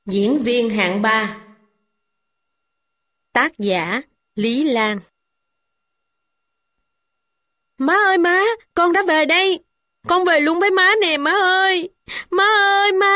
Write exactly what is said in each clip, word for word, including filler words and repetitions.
Diễn viên hạng ba. Tác giả Lý Lan. Má ơi má, con đã về đây. Con về luôn với má nè má ơi. Má ơi má.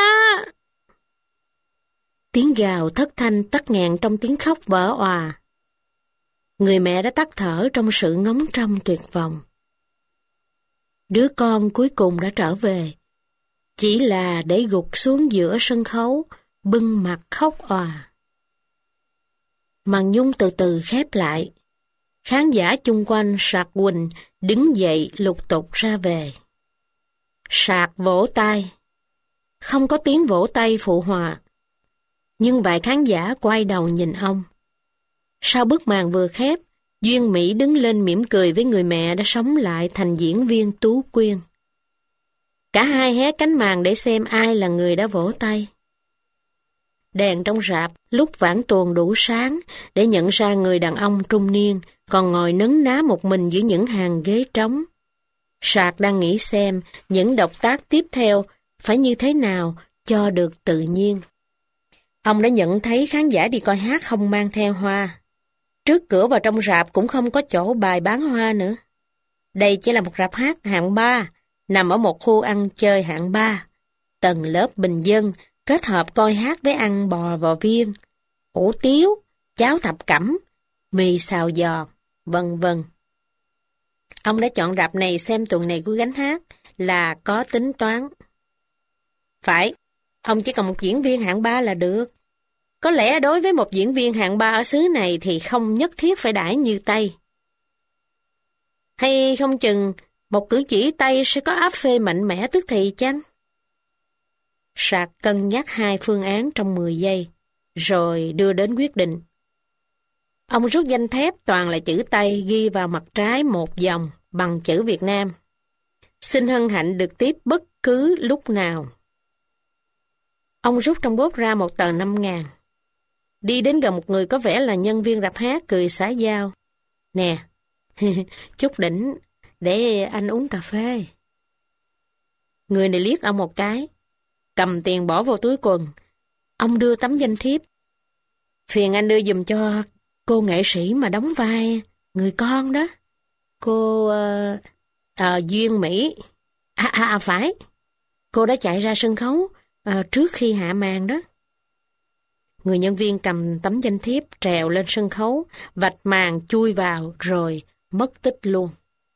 Tiếng gào thất thanh tắt nghẹn trong tiếng khóc vỡ òa. Người mẹ đã tắt thở trong sự ngóng trông tuyệt vọng. Đứa con cuối cùng đã trở về, chỉ là để gục xuống giữa sân khấu, bưng mặt khóc òa. Màn nhung từ từ khép lại. Khán giả chung quanh sạc quỳnh đứng dậy lục tục ra về. Sạc vỗ tay. Không có tiếng vỗ tay phụ họa. Nhưng vài khán giả quay đầu nhìn ông. Sau bức màn vừa khép, Duyên Mỹ đứng lên mỉm cười với người mẹ đã sống lại thành diễn viên Tú Quyên. Cả hai hé cánh màn để xem ai là người đã vỗ tay. Đèn trong rạp lúc vãn tuồng đủ sáng để nhận ra người đàn ông trung niên còn ngồi nấn ná một mình giữa những hàng ghế trống. Sạc đang nghĩ xem những động tác tiếp theo phải như thế nào cho được tự nhiên. Ông đã nhận thấy khán giả đi coi hát không mang theo hoa. Trước cửa vào trong rạp cũng không có chỗ bày bán hoa nữa. Đây chỉ là một rạp hát hạng ba, nằm ở một khu ăn chơi hạng ba. Tầng lớp bình dân kết hợp coi hát với ăn bò vò viên, hủ tiếu, cháo thập cẩm, mì xào giò, vân vân. Ông đã chọn rạp này xem tuần này của gánh hát là có tính toán. Phải, ông chỉ cần một diễn viên hạng ba là được. Có lẽ đối với một diễn viên hạng ba ở xứ này thì không nhất thiết phải đãi như Tây. Hay không chừng một cử chỉ Tây sẽ có áp phê mạnh mẽ tức thì chăng? Sạc cân nhắc hai phương án trong mười giây, rồi đưa đến quyết định. Ông rút danh thép toàn là chữ Tây ghi vào mặt trái một dòng bằng chữ Việt Nam. Xin hân hạnh được tiếp bất cứ lúc nào. Ông rút trong bóp ra một tờ năm ngàn. Đi đến gần một người có vẻ là nhân viên rạp hát cười xã giao. Nè, chút đỉnh, để anh uống cà phê. Người này liếc ông một cái, cầm tiền bỏ vào túi quần. Ông đưa tấm danh thiếp. Phiền anh đưa giùm cho cô nghệ sĩ mà đóng vai người con đó. Cô... Uh, uh, Duyên Mỹ. À, à, à phải. Cô đã chạy ra sân khấu uh, trước khi hạ màn đó. Người nhân viên cầm tấm danh thiếp trèo lên sân khấu, vạch màn chui vào rồi mất tích luôn.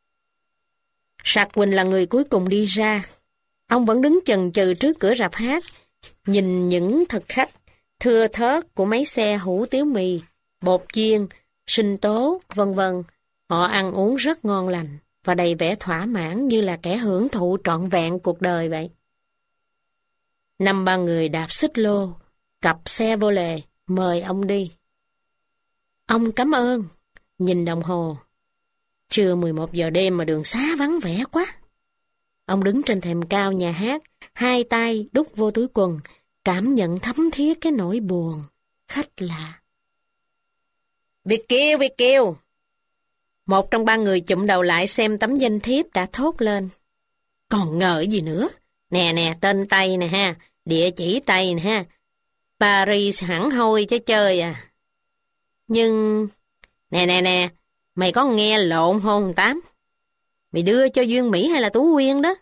Sạc Quỳnh là người cuối cùng đi ra. Ông vẫn đứng chần chừ trước cửa rạp hát, nhìn những thực khách thưa thớt của mấy xe hủ tiếu mì, bột chiên, sinh tố, vân vân. Họ ăn uống rất ngon lành và đầy vẻ thỏa mãn như là kẻ hưởng thụ trọn vẹn cuộc đời vậy. Năm ba người đạp xích lô, cặp xe vô lề, mời ông đi. Ông cảm ơn, nhìn đồng hồ. Trưa mười một giờ đêm mà đường xá vắng vẻ quá. Ông đứng trên thềm cao nhà hát, hai tay đút vô túi quần, cảm nhận thấm thía cái nỗi buồn, khách lạ. Việt Kiều, Việt Kiều! Một trong ba người chụm đầu lại xem tấm danh thiếp đã thốt lên. Còn ngờ gì nữa? Nè nè, tên Tây nè ha, địa chỉ Tây nè ha. Paris hẳn hoi chứ chơi à. Nhưng... Nè nè nè, mày có nghe lộn không Tám? Mày đưa cho Duyên Mỹ hay là Tú Quyên đó?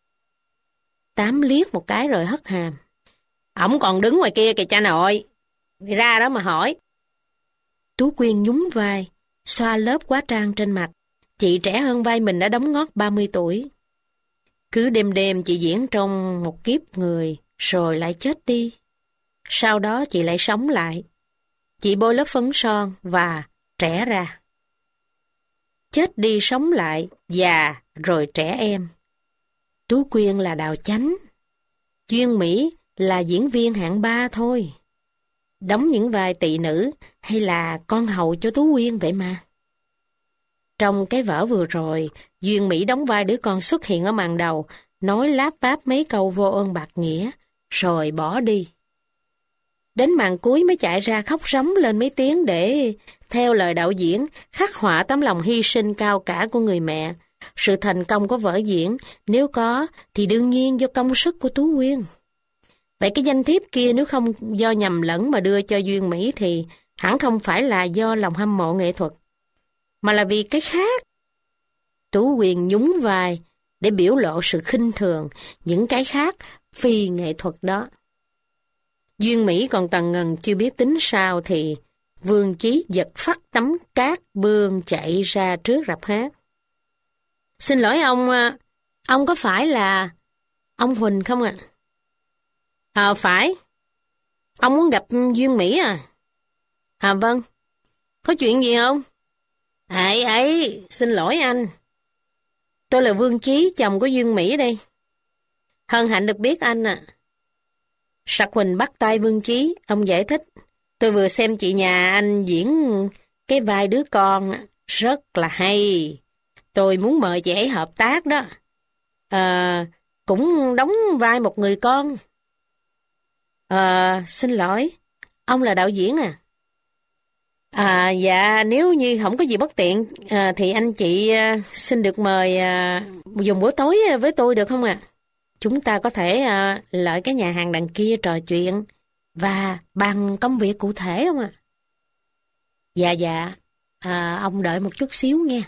Tám liếc một cái rồi hất hàm. Ổng còn đứng ngoài kia kìa cha nội. Ra đó mà hỏi. Tú Quyên nhún vai, xoa lớp hóa trang trên mặt. Chị trẻ hơn vai mình đã đóng ngót ba mươi tuổi. Cứ đêm đêm chị diễn trong một kiếp người, rồi lại chết đi. Sau đó chị lại sống lại. Chị bôi lớp phấn son và trẻ ra. Chết đi sống lại, già rồi trẻ em. Tú Quyên là đào chánh. Duyên Mỹ là diễn viên hạng ba thôi. Đóng những vai tỳ nữ hay là con hầu cho Tú Quyên vậy mà. Trong cái vở vừa rồi, Duyên Mỹ đóng vai đứa con xuất hiện ở màn đầu, nói láp báp mấy câu vô ơn bạc nghĩa, rồi bỏ đi. Đến màn cuối mới chạy ra khóc rống lên mấy tiếng để, theo lời đạo diễn, khắc họa tấm lòng hy sinh cao cả của người mẹ. Sự thành công của vở diễn, nếu có, thì đương nhiên do công sức của Tú Quyên. Vậy cái danh thiếp kia nếu không do nhầm lẫn mà đưa cho Duyên Mỹ thì hẳn không phải là do lòng hâm mộ nghệ thuật, mà là vì cái khác. Tú Quyền nhún vai để biểu lộ sự khinh thường những cái khác phi nghệ thuật đó. Duyên Mỹ còn tần ngần chưa biết tính sao thì Vương Chí giật phắt tấm cát bươn chạy ra trước rạp hát. Xin lỗi ông, ông có phải là ông Huỳnh không ạ? À? à phải. Ông muốn gặp Duyên Mỹ à? À vâng. Có chuyện gì không? Ấy ấy, xin lỗi anh. Tôi là Vương Chí, chồng của Duyên Mỹ đây. Hân hạnh được biết anh ạ. À. Sạc Huỳnh bắt tay Vương Chí, ông giải thích. Tôi vừa xem chị nhà anh diễn cái vai đứa con, rất là hay. Tôi muốn mời chị ấy hợp tác đó. À, cũng đóng vai một người con. À, xin lỗi, ông là đạo diễn à? À dạ, nếu như không có gì bất tiện à, thì anh chị à, xin được mời à, dùng bữa tối với tôi được không ạ? À? Chúng ta có thể à, lại cái nhà hàng đằng kia trò chuyện và bàn công việc cụ thể không ạ? À? Dạ dạ, à, ông đợi một chút xíu nghe.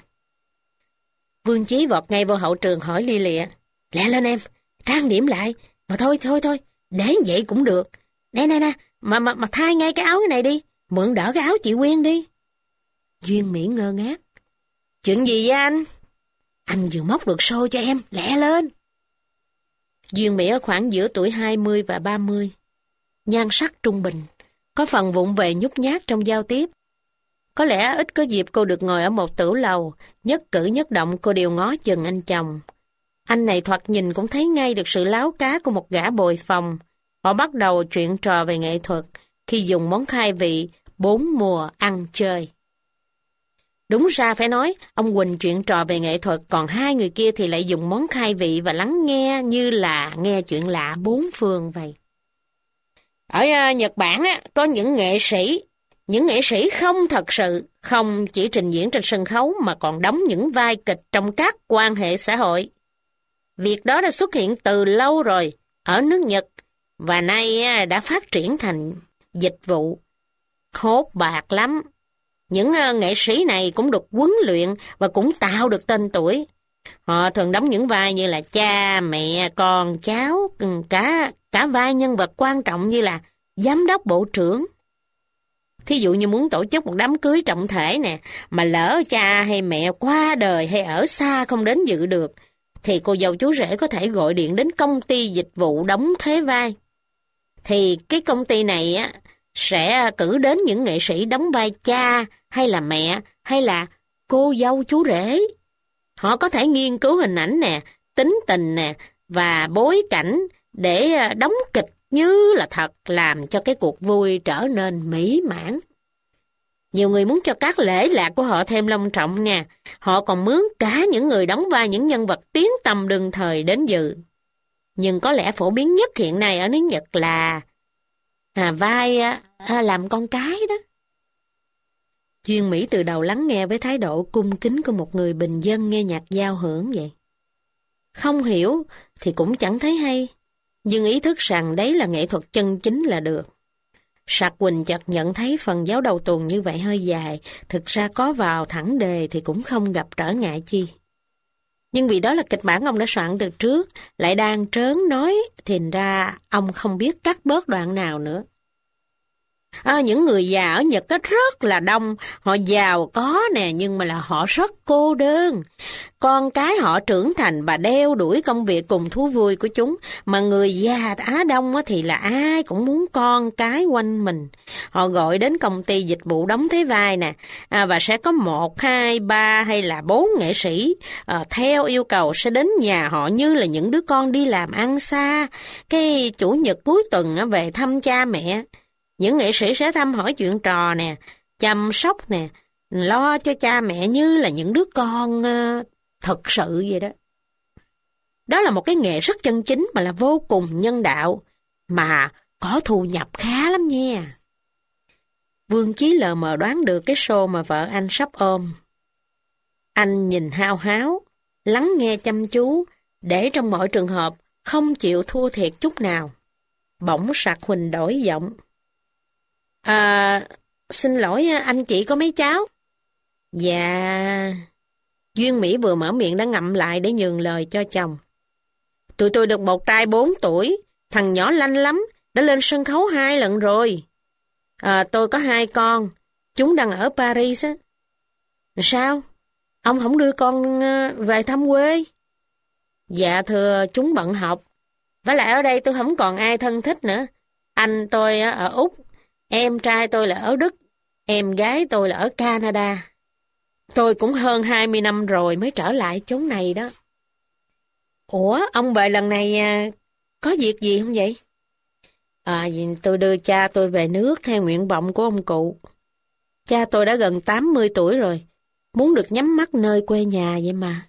Vương Chí vọt ngay vô hậu trường hỏi li lịa. Lẹ lên em, trang điểm lại. Mà thôi thôi thôi, để vậy cũng được. Nè nè nè, mà, mà, mà thay ngay cái áo này đi. Mượn đỡ cái áo chị Quyên đi. Duyên Mỹ ngơ ngác. Chuyện gì vậy anh? Anh vừa móc được show cho em, lẹ lên. Duyên Mỹ ở khoảng giữa tuổi hai mươi và ba mươi. Nhan sắc trung bình, có phần vụng về nhút nhát trong giao tiếp. Có lẽ ít có dịp cô được ngồi ở một tửu lầu, nhất cử nhất động cô đều ngó chừng anh chồng. Anh này thoạt nhìn cũng thấy ngay được sự láo cá của một gã bồi phòng. Họ bắt đầu chuyện trò về nghệ thuật khi dùng món khai vị bốn mùa ăn chơi. Đúng ra phải nói, ông Quỳnh chuyện trò về nghệ thuật, còn hai người kia thì lại dùng món khai vị và lắng nghe như là nghe chuyện lạ bốn phương vậy. Ở uh, Nhật Bản á, có những nghệ sĩ, những nghệ sĩ không thật sự, không chỉ trình diễn trên sân khấu mà còn đóng những vai kịch trong các quan hệ xã hội. Việc đó đã xuất hiện từ lâu rồi ở nước Nhật và nay uh, đã phát triển thành dịch vụ. Hốt bạc lắm. Những uh, nghệ sĩ này cũng được huấn luyện và cũng tạo được tên tuổi. Họ thường đóng những vai như là cha, mẹ, con, cháu, cả, cả vai nhân vật quan trọng như là giám đốc, bộ trưởng. Thí dụ như muốn tổ chức một đám cưới trọng thể nè, mà lỡ cha hay mẹ qua đời hay ở xa không đến dự được, thì cô dâu chú rể có thể gọi điện đến công ty dịch vụ đóng thế vai. Thì cái công ty này á sẽ cử đến những nghệ sĩ đóng vai cha hay là mẹ hay là cô dâu chú rể. Họ có thể nghiên cứu hình ảnh nè, tính tình nè và bối cảnh để đóng kịch như là thật, làm cho cái cuộc vui trở nên mỹ mãn. Nhiều người muốn cho các lễ lạc của họ thêm long trọng nha. Họ còn mướn cả những người đóng vai những nhân vật tiếng tăm đương thời đến dự. Nhưng có lẽ phổ biến nhất hiện nay ở nước Nhật là à, vai à, làm con cái đó. Duyên Mỹ từ đầu lắng nghe với thái độ cung kính của một người bình dân nghe nhạc giao hưởng vậy. Không hiểu thì cũng chẳng thấy hay, nhưng ý thức rằng đấy là nghệ thuật chân chính là được. Sạc Quỳnh chợt nhận thấy phần giáo đầu tuần như vậy hơi dài, thực ra có vào thẳng đề thì cũng không gặp trở ngại chi. Nhưng vì đó là kịch bản ông đã soạn từ trước, lại đang trớn nói, thành ra ông không biết cắt bớt đoạn nào nữa. À, những người già ở Nhật á rất là đông, họ giàu có nè, nhưng mà là họ rất cô đơn. Con cái họ trưởng thành và đeo đuổi công việc cùng thú vui của chúng, mà người già Á Đông á thì là ai cũng muốn con cái quanh mình. Họ gọi đến công ty dịch vụ đóng thế vai nè, à, và sẽ có một, hai, ba hay là bốn nghệ sĩ à, theo yêu cầu sẽ đến nhà họ như là những đứa con đi làm ăn xa. Cái chủ nhật cuối tuần á, về thăm cha mẹ. Những nghệ sĩ sẽ thăm hỏi chuyện trò nè, chăm sóc nè, lo cho cha mẹ như là những đứa con uh, thật sự vậy đó. Đó là một cái nghề rất chân chính mà là vô cùng nhân đạo, mà có thu nhập khá lắm nha. Vương Chí lờ mờ đoán được cái show mà vợ anh sắp ôm. Anh nhìn hao háo, lắng nghe chăm chú, để trong mọi trường hợp không chịu thua thiệt chút nào. Bỗng Sạc Huỳnh đổi giọng. À, xin lỗi anh chị có mấy cháu? Dạ... Duyên Mỹ vừa mở miệng đã ngậm lại để nhường lời cho chồng. Tụi tôi được một trai bốn tuổi, thằng nhỏ lanh lắm, đã lên sân khấu hai lần rồi. À, tôi có hai con, chúng đang ở Paris á. Sao? Ông không đưa con về thăm quê? Dạ thưa, chúng bận học. Với lại ở đây tôi không còn ai thân thích nữa. Anh tôi ở Úc, em trai tôi là ở Đức, em gái tôi là ở Canada. Tôi cũng hơn hai mươi năm rồi mới trở lại chốn này đó. Ủa, ông về lần này à, có việc gì không vậy? À, tôi đưa cha tôi về nước theo nguyện vọng của ông cụ. Cha tôi đã gần tám mươi tuổi rồi, muốn được nhắm mắt nơi quê nhà vậy mà.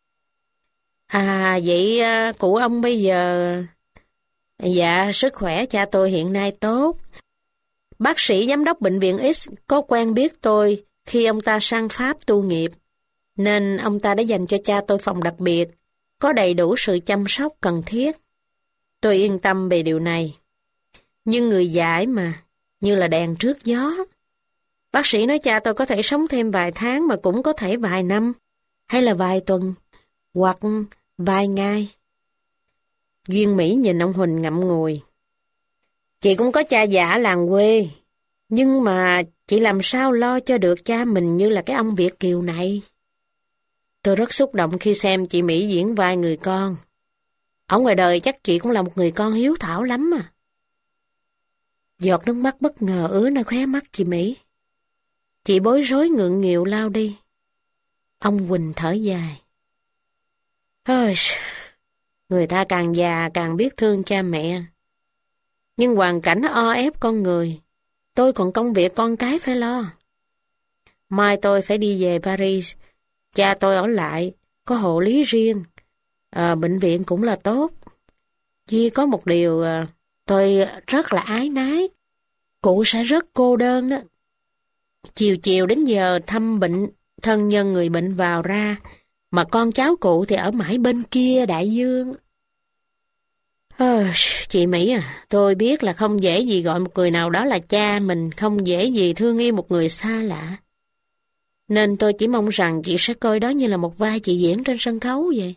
À, vậy à, cụ ông bây giờ... Dạ, sức khỏe cha tôi hiện nay tốt. Bác sĩ giám đốc bệnh viện X có quen biết tôi khi ông ta sang Pháp tu nghiệp, nên ông ta đã dành cho cha tôi phòng đặc biệt, có đầy đủ sự chăm sóc cần thiết. Tôi yên tâm về điều này. Nhưng người dại mà, như là đèn trước gió. Bác sĩ nói cha tôi có thể sống thêm vài tháng mà cũng có thể vài năm, hay là vài tuần, hoặc vài ngày. Duyên Mỹ nhìn ông Huỳnh ngậm ngùi. Chị cũng có cha già làng quê, nhưng mà chị làm sao lo cho được cha mình như là cái ông Việt kiều này. Tôi rất xúc động khi xem chị Mỹ diễn vai người con. Ở ngoài đời chắc chị cũng là một người con hiếu thảo lắm à. Giọt nước mắt bất ngờ ứa nơi khóe mắt chị Mỹ. Chị bối rối ngượng nghịu lao đi. Ông Huỳnh thở dài. Ôi, người ta càng già càng biết thương cha mẹ. Nhưng hoàn cảnh o ép con người. Tôi còn công việc con cái phải lo. Mai tôi phải đi về Paris. Cha tôi ở lại, có hộ lý riêng. À, bệnh viện cũng là tốt. Duy có một điều à, tôi rất là ái nái. Cụ sẽ rất cô đơn đó. Chiều chiều đến giờ thăm bệnh, thân nhân người bệnh vào ra, mà con cháu cụ thì ở mãi bên kia đại dương. À, chị Mỹ à, tôi biết là không dễ gì gọi một người nào đó là cha mình, không dễ gì thương yêu một người xa lạ. Nên tôi chỉ mong rằng chị sẽ coi đó như là một vai chị diễn trên sân khấu vậy.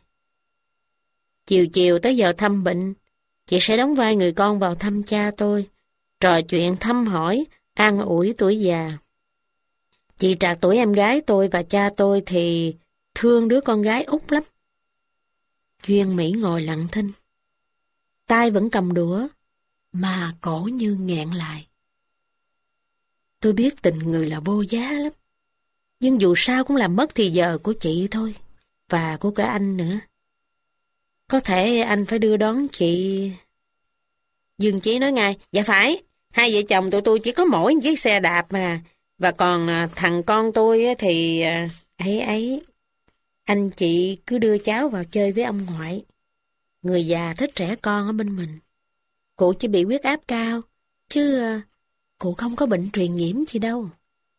Chiều chiều tới giờ thăm bệnh, chị sẽ đóng vai người con vào thăm cha tôi, trò chuyện thăm hỏi, an ủi tuổi già. Chị trạc tuổi em gái tôi và cha tôi thì thương đứa con gái út lắm. Duyên Mỹ ngồi lặng thinh. Tay vẫn cầm đũa, mà cổ như nghẹn lại. Tôi biết tình người là vô giá lắm. Nhưng dù sao cũng làm mất thì giờ của chị thôi, và của cả anh nữa. Có thể anh phải đưa đón chị... Dương Chí nói ngay, dạ phải, hai vợ chồng tụi tôi chỉ có mỗi một chiếc xe đạp mà, và còn thằng con tôi thì... ấy ấy, anh chị cứ đưa cháu vào chơi với ông ngoại. Người già thích trẻ con ở bên mình. Cụ chỉ bị huyết áp cao, chứ cụ không có bệnh truyền nhiễm gì đâu.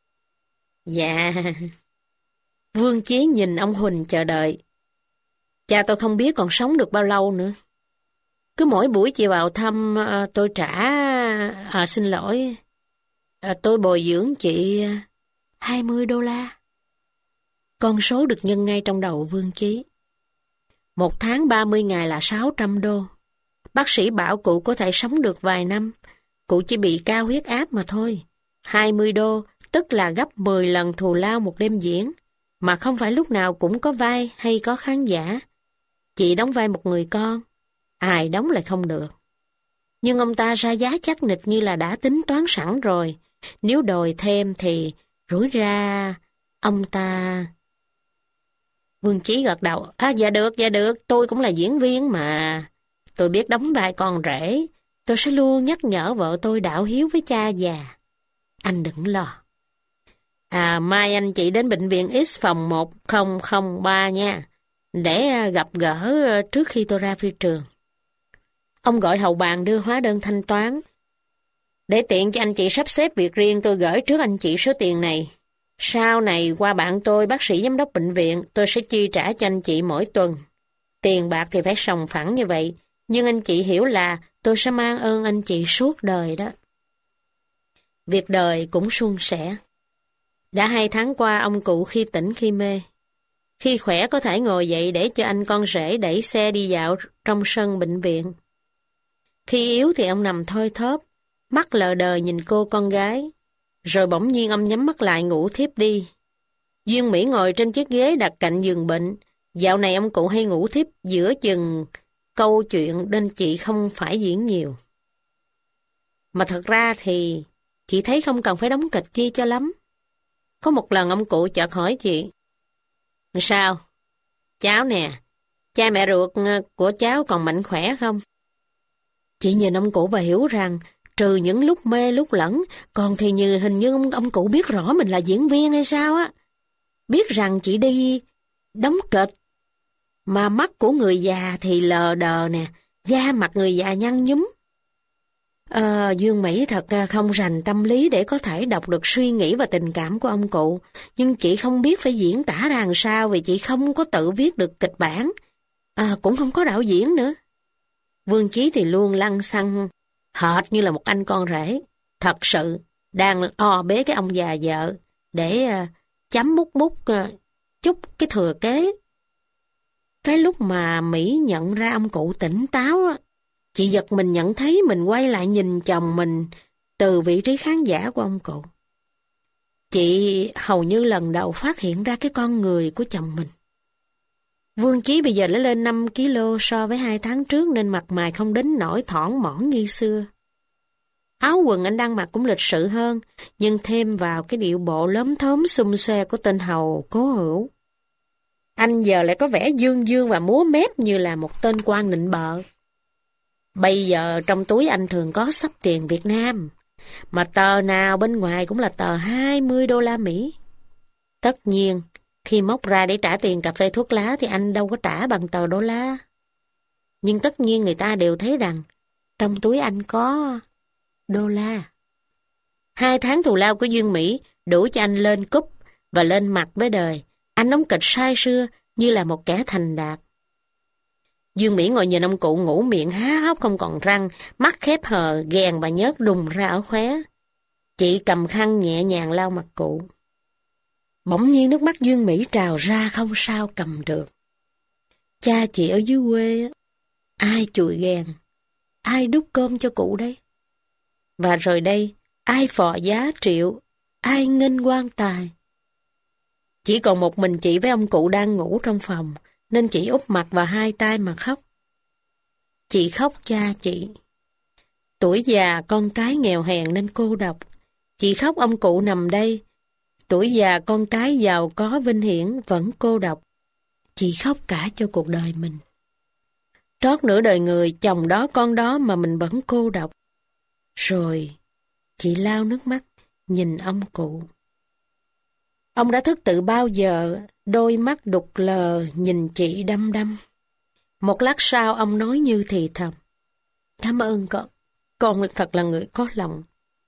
Dạ. Vương Chí nhìn ông Huỳnh chờ đợi. Cha tôi không biết còn sống được bao lâu nữa. Cứ mỗi buổi chị vào thăm tôi trả... À, xin lỗi. À, tôi bồi dưỡng chị hai mươi đô la. Con số được nhân ngay trong đầu Vương Chí. Một tháng ba mươi ngày là sáu trăm đô. Bác sĩ bảo cụ có thể sống được vài năm. Cụ chỉ bị cao huyết áp mà thôi. hai mươi đô, tức là gấp mười lần thù lao một đêm diễn. Mà không phải lúc nào cũng có vai hay có khán giả. Chị đóng vai một người con. Ai đóng lại không được. Nhưng ông ta ra giá chắc nịch như là đã tính toán sẵn rồi. Nếu đòi thêm thì rủi ra ông ta... Vương Chí gật đầu. À, dạ được, dạ được, tôi cũng là diễn viên mà. Tôi biết đóng vai con rể. Tôi sẽ luôn nhắc nhở vợ tôi đạo hiếu với cha già. Anh đừng lo. À, mai anh chị đến bệnh viện X phòng một không không ba nha. Để gặp gỡ trước khi tôi ra phi trường. Ông gọi hậu bàn đưa hóa đơn thanh toán. Để tiện cho anh chị sắp xếp việc riêng, tôi gửi trước anh chị số tiền này. Sau này qua bạn tôi, bác sĩ giám đốc bệnh viện, tôi sẽ chi trả cho anh chị mỗi tuần. Tiền bạc thì phải sòng phẳng như vậy, nhưng anh chị hiểu là Tôi sẽ mang ơn anh chị suốt đời đó. Việc đời cũng suôn sẻ. Đã hai tháng qua ông cụ khi tỉnh khi mê. Khi khỏe có thể ngồi dậy để cho anh con rể đẩy xe đi dạo trong sân bệnh viện. Khi yếu thì ông nằm thoi thóp, mắt lờ đờ nhìn cô con gái. Rồi bỗng nhiên ông nhắm mắt lại ngủ thiếp đi. Duyên Mỹ ngồi trên chiếc ghế đặt cạnh giường bệnh. Dạo này ông cụ hay ngủ thiếp giữa chừng câu chuyện nên chị không phải diễn nhiều. Mà thật ra thì chị thấy không cần phải đóng kịch chi cho lắm. Có một lần ông cụ chợt hỏi chị: Sao? Cháu nè, cha mẹ ruột của cháu còn mạnh khỏe không? Chị nhìn ông cụ và hiểu rằng trừ những lúc mê lúc lẫn, còn thì như hình như ông, ông cụ biết rõ mình là diễn viên hay sao á. Biết rằng chị đi đóng kịch, mà mắt của người già thì lờ đờ nè, da mặt người già nhăn nhúm. À, Dương Mỹ thật không rành tâm lý để có thể đọc được suy nghĩ và tình cảm của ông cụ, nhưng chị không biết phải diễn tả ra làm sao vì chị không có tự viết được kịch bản, à, cũng không có đạo diễn nữa. Vương Chí thì luôn lăng xăng, hệt như là một anh con rể, thật sự đang o bế cái ông già vợ để uh, chấm mút mút uh, chút cái thừa kế. Cái lúc mà Mỹ nhận ra ông cụ tỉnh táo đó, chị giật mình nhận thấy mình quay lại nhìn chồng mình từ vị trí khán giả của ông cụ. Chị hầu như lần đầu phát hiện ra cái con người của chồng mình. Vương Chí bây giờ đã lên năm ki lô so với hai tháng trước nên mặt mày không đến nỗi thỏn mỏn như xưa. Áo quần anh đang mặc cũng lịch sự hơn, nhưng thêm vào cái điệu bộ lốm thốm xum xuê của tên hầu Cố Hữu. Anh giờ lại có vẻ dương dương và múa mép như là một tên quan nịnh bợ. Bây giờ trong túi anh thường có xấp tiền Việt Nam, mà tờ nào bên ngoài cũng là tờ hai mươi đô la Mỹ. Tất nhiên, khi móc ra để trả tiền cà phê thuốc lá thì anh đâu có trả bằng tờ đô la. Nhưng tất nhiên người ta đều thấy rằng trong túi anh có đô la. Hai tháng thù lao của Dương Mỹ đủ cho anh lên cúp và lên mặt với đời. Anh đóng kịch sai sưa như là một kẻ thành đạt. Dương Mỹ ngồi nhìn ông cụ ngủ miệng há hốc không còn răng, mắt khép hờ, ghèn và nhớt đùng ra ở khóe. Chị cầm khăn nhẹ nhàng lau mặt cụ. Bỗng nhiên nước mắt Dương Mỹ trào ra không sao cầm được. Cha chị ở dưới quê, ai chùi ghèn, ai đút cơm cho cụ đây? Và rồi đây, ai phò giá triệu, ai nghênh quan tài? Chỉ còn một mình chị với ông cụ đang ngủ trong phòng, nên chị úp mặt vào hai tay mà khóc. Chị khóc cha chị. Tuổi già con cái nghèo hèn nên cô độc. Chị khóc ông cụ nằm đây. Tuổi già con cái giàu có vinh hiển vẫn cô độc. Chị khóc cả cho cuộc đời mình. Trót nửa đời người, chồng đó con đó mà mình vẫn cô độc. Rồi, chị lau nước mắt, nhìn ông cụ. Ông đã thức từ bao giờ, đôi mắt đục lờ nhìn chị đăm đăm. Một lát sau ông nói như thì thầm: Cảm ơn con, con thật là người có lòng.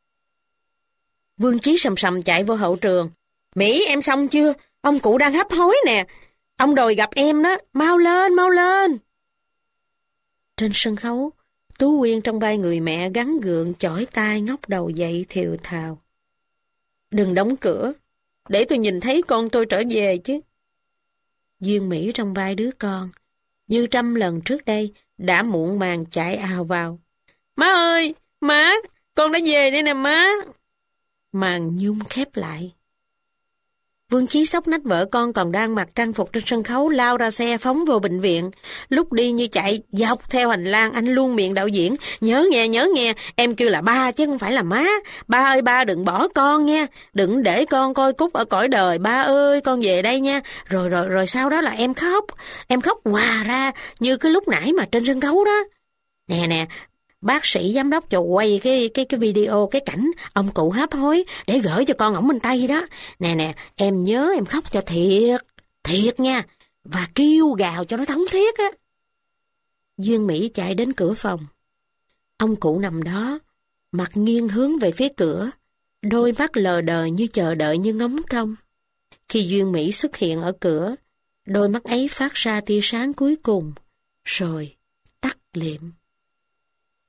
Vương Chí sầm sầm chạy vô hậu trường. Mỹ, em xong chưa? Ông cụ đang hấp hối nè. Ông đòi gặp em đó, mau lên, mau lên. Trên sân khấu, Tú Quyên trong vai người mẹ gắn gượng chỏi tai ngóc đầu dậy thều thào. Đừng đóng cửa, để tôi nhìn thấy con tôi trở về chứ. Duyên Mỹ trong vai đứa con, như trăm lần trước đây, đã muộn màng chạy ào vào. Má ơi, má, con đã về đây nè má. Màn nhung khép lại. Vương Chí sốc nách vợ con còn đang mặc trang phục trên sân khấu lao ra xe phóng vào bệnh viện. Lúc đi như chạy dọc theo hành lang, anh luôn miệng đạo diễn: Nhớ nghe, nhớ nghe, em kêu là ba chứ không phải là má. Ba ơi ba đừng bỏ con nha, đừng để con coi Cúc ở cõi đời. Ba ơi con về đây nha. Rồi rồi rồi sau đó là em khóc, em khóc hòa ra như cái lúc nãy mà trên sân khấu đó. Nè nè, bác sĩ giám đốc cho quay cái cái cái video cái cảnh ông cụ hấp hối để gửi cho con ổng bên Tây đó. Nè nè, em nhớ em khóc cho thiệt, thiệt nha, và kêu gào cho nó thống thiết á. Duyên Mỹ chạy đến cửa phòng. Ông cụ nằm đó, mặt nghiêng hướng về phía cửa, đôi mắt lờ đờ như chờ đợi như ngóng trông. Khi Duyên Mỹ xuất hiện ở cửa, đôi mắt ấy phát ra tia sáng cuối cùng, rồi tắt liệm.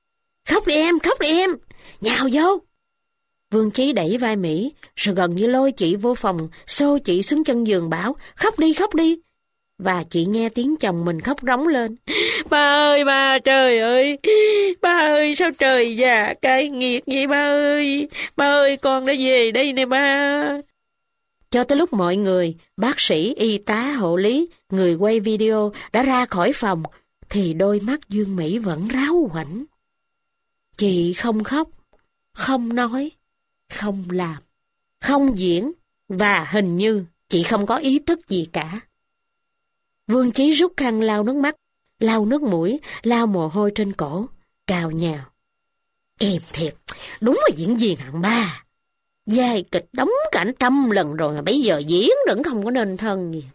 Khóc đi em, khóc đi em, nhào vô. Vương Chí đẩy vai Mỹ, rồi gần như lôi chị vô phòng, xô chị xuống chân giường bảo, khóc đi, khóc đi. Và chị nghe tiếng chồng mình khóc rống lên. Ba ơi ba, trời ơi, ba ơi sao trời già cay nghiệt vậy ba ơi, ba ơi con đã về đây nè ba. Cho tới lúc mọi người, bác sĩ, y tá, hộ lý, người quay video đã ra khỏi phòng, thì đôi mắt Dương Mỹ vẫn ráo hoảnh. Chị không khóc, không nói, không làm, không diễn, và hình như chị không có ý thức gì cả. Vương Chí rút khăn lau nước mắt, lau nước mũi, lau mồ hôi trên cổ, cào nhào. Em thiệt, đúng là diễn viên hạng ba. Vai kịch đóng cả trăm lần rồi mà bây giờ diễn vẫn không có nên thân gì.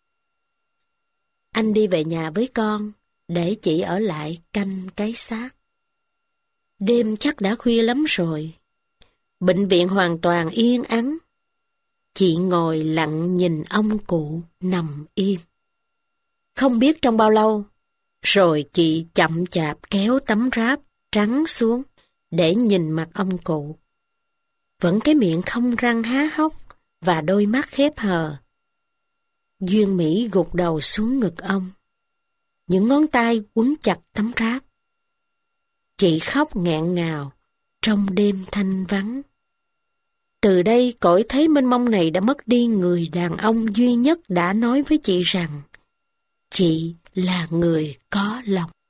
Anh đi về nhà với con, để chị ở lại canh cái xác. Đêm chắc đã khuya lắm rồi. Bệnh viện hoàn toàn yên ắng. Chị ngồi lặng nhìn ông cụ nằm im. Không biết trong bao lâu, rồi chị chậm chạp kéo tấm ráp trắng xuống để nhìn mặt ông cụ. Vẫn cái miệng không răng há hốc và đôi mắt khép hờ. Duyên Mỹ gục đầu xuống ngực ông. Những ngón tay quấn chặt tấm ráp. Chị khóc nghẹn ngào trong đêm thanh vắng. Từ đây cõi thế mênh mông này đã mất đi người đàn ông duy nhất đã nói với chị rằng chị là người có lòng.